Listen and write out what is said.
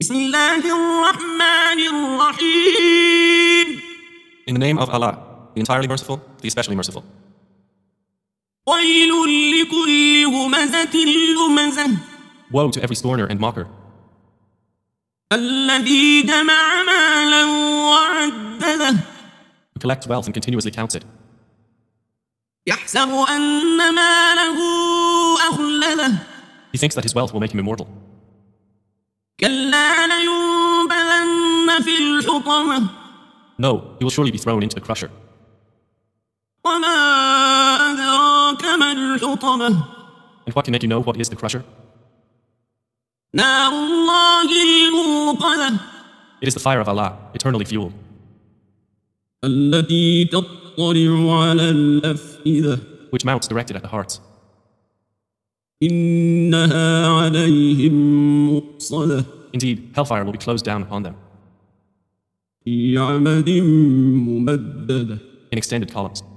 بسم الله الرحمن الرحيم. In the name of Allah, the entirely merciful, the especially merciful. ويل لكل همزة لمزة Woe to every scorner and mocker, الذي جمع مالا وعدده who collects wealth and continuously counts it, يحسب أن ماله أخلده he thinks that his wealth will make him immortal. كلا لينبذن في الحطمة No, he will surely be thrown into the crusher. وما أدراك ما الحطمة And what can make you know what is the crusher? نار الله الموقدة It is the fire of Allah, eternally fueled, التي تطلع على الأفئدة which mounts directed at the hearts. إنها عليهم مؤصدة Indeed, hellfire will be closed down upon them في عمد ممددة in extended columns.